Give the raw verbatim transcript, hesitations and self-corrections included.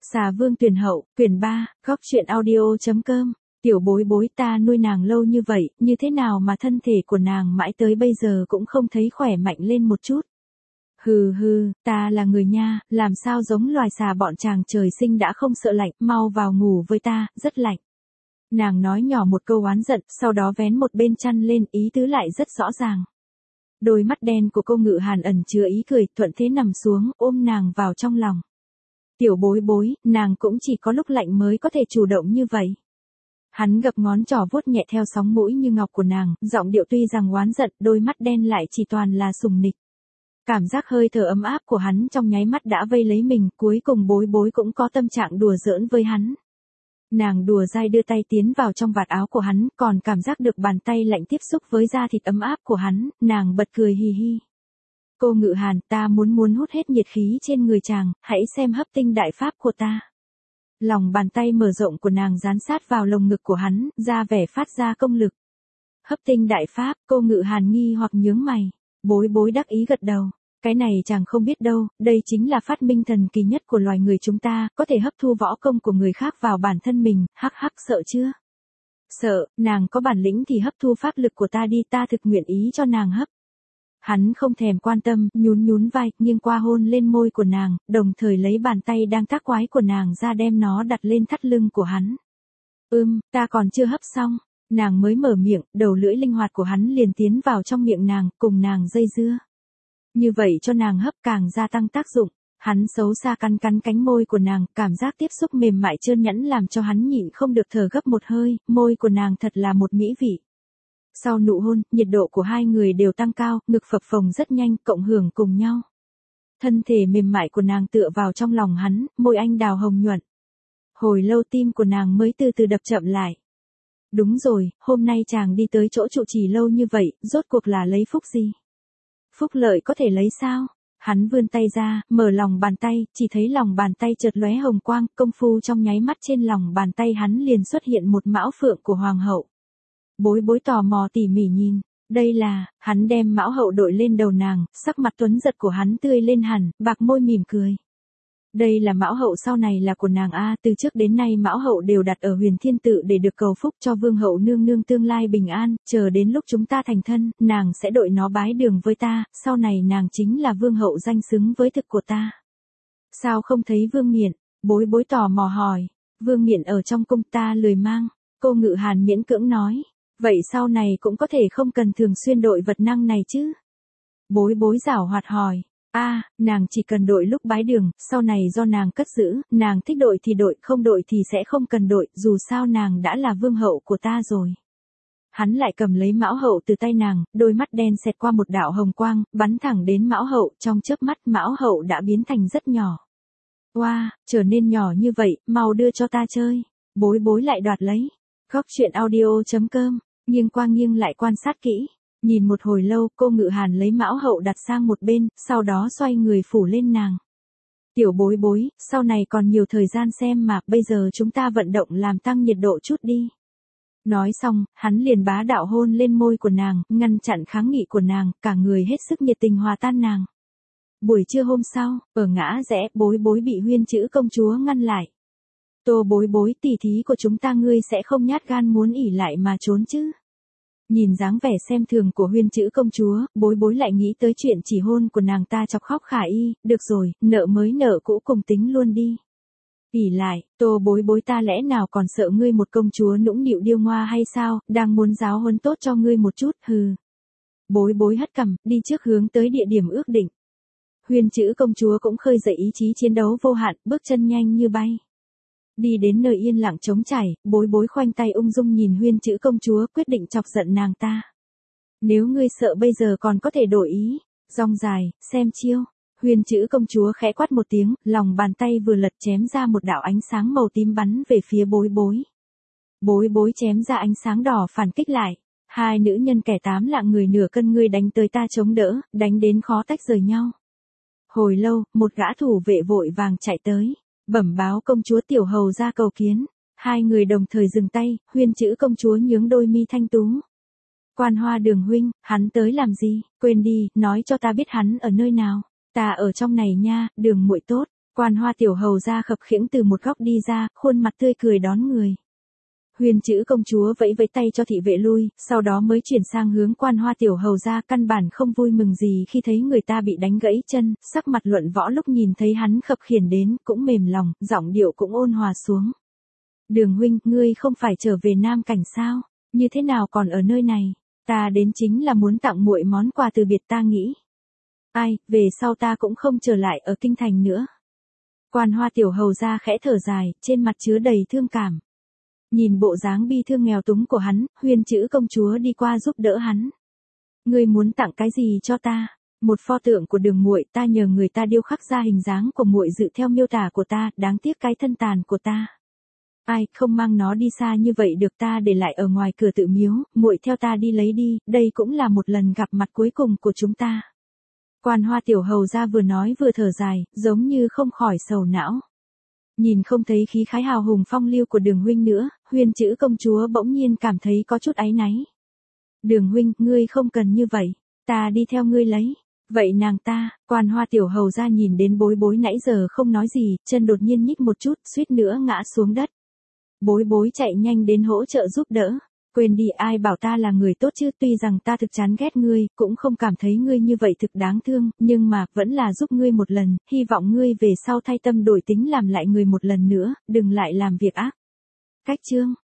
Xà Vương Tuyển Hậu, quyển ba, góc truyện audio.com, tiểu bối bối ta nuôi nàng lâu như vậy, như thế nào mà thân thể của nàng mãi tới bây giờ cũng không thấy khỏe mạnh lên một chút. Hừ hừ, ta là người nha, làm sao giống loài xà bọn chàng trời sinh đã không sợ lạnh, mau vào ngủ với ta, rất lạnh. Nàng nói nhỏ một câu oán giận, sau đó vén một bên chăn lên, ý tứ lại rất rõ ràng. Đôi mắt đen của cô Ngự Hàn ẩn chứa ý cười, thuận thế nằm xuống, ôm nàng vào trong lòng. Tiểu bối bối, nàng cũng chỉ có lúc lạnh mới có thể chủ động như vậy. Hắn gập ngón trỏ vuốt nhẹ theo sóng mũi như ngọc của nàng, giọng điệu tuy rằng oán giận, đôi mắt đen lại chỉ toàn là sùng nịch. Cảm giác hơi thở ấm áp của hắn trong nháy mắt đã vây lấy mình, cuối cùng bối bối cũng có tâm trạng đùa giỡn với hắn. Nàng đùa dai đưa tay tiến vào trong vạt áo của hắn, còn cảm giác được bàn tay lạnh tiếp xúc với da thịt ấm áp của hắn, nàng bật cười hì hì. Cô Ngự Hàn, ta muốn muốn hút hết nhiệt khí trên người chàng, hãy xem hấp tinh đại pháp của ta. Lòng bàn tay mở rộng của nàng dán sát vào lồng ngực của hắn, ra vẻ phát ra công lực. Hấp tinh đại pháp, cô Ngự Hàn nghi hoặc nhướng mày. Bối bối đắc ý gật đầu. Cái này chàng không biết đâu, đây chính là phát minh thần kỳ nhất của loài người chúng ta, có thể hấp thu võ công của người khác vào bản thân mình, hắc hắc sợ chưa? Sợ, nàng có bản lĩnh thì hấp thu pháp lực của ta đi, ta thực nguyện ý cho nàng hấp. Hắn không thèm quan tâm, nhún nhún vai, nghiêng qua hôn lên môi của nàng, đồng thời lấy bàn tay đang tác quái của nàng ra đem nó đặt lên thắt lưng của hắn. Ưm, ta còn chưa hấp xong. Nàng mới mở miệng, đầu lưỡi linh hoạt của hắn liền tiến vào trong miệng nàng, cùng nàng dây dưa. Như vậy cho nàng hấp càng gia tăng tác dụng. Hắn xấu xa cắn cắn cánh môi của nàng, cảm giác tiếp xúc mềm mại trơn nhẵn làm cho hắn nhịn không được thở gấp một hơi, môi của nàng thật là một mỹ vị. Sau nụ hôn, nhiệt độ của hai người đều tăng cao, ngực phập phồng rất nhanh, cộng hưởng cùng nhau. Thân thể mềm mại của nàng tựa vào trong lòng hắn, môi anh đào hồng nhuận. Hồi lâu tim của nàng mới từ từ đập chậm lại. Đúng rồi, hôm nay chàng đi tới chỗ trụ trì lâu như vậy, rốt cuộc là lấy phúc gì? Phúc lợi có thể lấy sao? Hắn vươn tay ra, mở lòng bàn tay, chỉ thấy lòng bàn tay chợt lóe hồng quang, công phu trong nháy mắt trên lòng bàn tay hắn liền xuất hiện một mão phượng của hoàng hậu. Bối bối tò mò tỉ mỉ nhìn, đây là, hắn đem mão hậu đội lên đầu nàng, sắc mặt tuấn giật của hắn tươi lên hẳn, bạc môi mỉm cười. Đây là mão hậu sau này là của nàng a, từ trước đến nay mão hậu đều đặt ở Huyền Thiên Tự để được cầu phúc cho vương hậu nương nương tương lai bình an, chờ đến lúc chúng ta thành thân, nàng sẽ đội nó bái đường với ta, sau này nàng chính là vương hậu danh xứng với thực của ta. Sao không thấy Vương Miện? Bối bối tò mò hỏi. Vương Miện ở trong cung ta lười mang. Cô Ngự Hàn miễn cưỡng nói. Vậy sau này cũng có thể không cần thường xuyên đội vật năng này chứ? Bối bối giảo hoạt hỏi. A, à, nàng chỉ cần đội lúc bái đường, sau này do nàng cất giữ, nàng thích đội thì đội, không đội thì sẽ không cần đội, dù sao nàng đã là vương hậu của ta rồi. Hắn lại cầm lấy mão hậu từ tay nàng, đôi mắt đen xẹt qua một đạo hồng quang, bắn thẳng đến mão hậu, trong chớp mắt mão hậu đã biến thành rất nhỏ. Oa, wow, trở nên nhỏ như vậy, mau đưa cho ta chơi. Bối bối lại đoạt lấy. Góc truyện audio.com, nghiêng qua nghiêng lại quan sát kỹ. Nhìn một hồi lâu, cô Ngự Hàn lấy mão hậu đặt sang một bên, sau đó xoay người phủ lên nàng. Tiểu bối bối, sau này còn nhiều thời gian xem mà, bây giờ chúng ta vận động làm tăng nhiệt độ chút đi. Nói xong, hắn liền bá đạo hôn lên môi của nàng, ngăn chặn kháng nghị của nàng, cả người hết sức nhiệt tình hòa tan nàng. Buổi trưa hôm sau, ở ngã rẽ, bối bối bị Huyên Chữ công chúa ngăn lại. Tô bối bối, tỉ thí của chúng ta ngươi sẽ không nhát gan muốn ỉ lại mà trốn chứ? Nhìn dáng vẻ xem thường của Huyên Chữ công chúa, bối bối lại nghĩ tới chuyện chỉ hôn của nàng ta chọc khóc Khả Y, được rồi, nợ mới nợ cũ cùng tính luôn đi. ỉ lại, tô bối bối ta lẽ nào còn sợ ngươi một công chúa nũng nịu điêu ngoa hay sao, đang muốn giáo huấn tốt cho ngươi một chút, hừ. Bối bối hất cằm, đi trước hướng tới địa điểm ước định. Huyên Chữ công chúa cũng khơi dậy ý chí chiến đấu vô hạn, bước chân nhanh như bay. Đi đến nơi yên lặng trống trải, bối bối khoanh tay ung dung nhìn Huyên Chữ công chúa, quyết định chọc giận nàng ta. Nếu ngươi sợ bây giờ còn có thể đổi ý, rong dài, xem chiêu. Huyên Chữ công chúa khẽ quát một tiếng, lòng bàn tay vừa lật chém ra một đạo ánh sáng màu tím bắn về phía bối bối. Bối bối chém ra ánh sáng đỏ phản kích lại. Hai nữ nhân kẻ tám lạng người nửa cân ngươi đánh tới ta chống đỡ, đánh đến khó tách rời nhau. Hồi lâu, một gã thủ vệ vội vàng chạy tới. Bẩm báo công chúa tiểu hầu ra cầu kiến. Hai người đồng thời dừng tay, Huyên Chữ công chúa nhướng đôi mi thanh tú. Quan Hoa Đường huynh, hắn tới làm gì? Quên đi, nói cho ta biết hắn ở nơi nào. Ta ở trong này nha, Đường muội tốt. Quan Hoa tiểu hầu gia khập khiễng từ một góc đi ra, khuôn mặt tươi cười đón người. Huyền Chữ công chúa vẫy vẫy tay cho thị vệ lui, sau đó mới chuyển sang hướng Quan Hoa tiểu hầu gia, căn bản không vui mừng gì khi thấy người ta bị đánh gãy chân, sắc mặt Luận Võ lúc nhìn thấy hắn khập khiển đến, cũng mềm lòng, giọng điệu cũng ôn hòa xuống. Đường huynh, ngươi không phải trở về Nam Cảnh sao? Như thế nào còn ở nơi này? Ta đến chính là muốn tặng muội món quà từ biệt ta nghĩ. Ai, về sau ta cũng không trở lại ở kinh thành nữa. Quan Hoa tiểu hầu gia khẽ thở dài, trên mặt chứa đầy thương cảm. Nhìn bộ dáng bi thương nghèo túng của hắn, Huyền Chữ công chúa đi qua giúp đỡ hắn. Ngươi muốn tặng cái gì cho ta? Một pho tượng của Đường muội, ta nhờ người ta điêu khắc ra hình dáng của muội dự theo miêu tả của ta, đáng tiếc cái thân tàn của ta. Ai, không mang nó đi xa như vậy được, ta để lại ở ngoài cửa tự miếu, muội theo ta đi lấy đi, đây cũng là một lần gặp mặt cuối cùng của chúng ta. Quan Hoa tiểu hầu gia vừa nói vừa thở dài, giống như không khỏi sầu não. Nhìn không thấy khí khái hào hùng phong lưu của Đường huynh nữa, Huyền Chữ công chúa bỗng nhiên cảm thấy có chút áy náy. Đường huynh, ngươi không cần như vậy, ta đi theo ngươi lấy. Vậy nàng ta, Quan Hoa tiểu hầu gia nhìn đến Bối Bối nãy giờ không nói gì, chân đột nhiên nhích một chút, suýt nữa ngã xuống đất. Bối Bối chạy nhanh đến hỗ trợ giúp đỡ. Quên đi, ai bảo ta là người tốt chứ, tuy rằng ta thực chán ghét ngươi, cũng không cảm thấy ngươi như vậy thực đáng thương, nhưng mà, vẫn là giúp ngươi một lần, hy vọng ngươi về sau thay tâm đổi tính làm lại người một lần nữa, đừng lại làm việc ác. Cách chương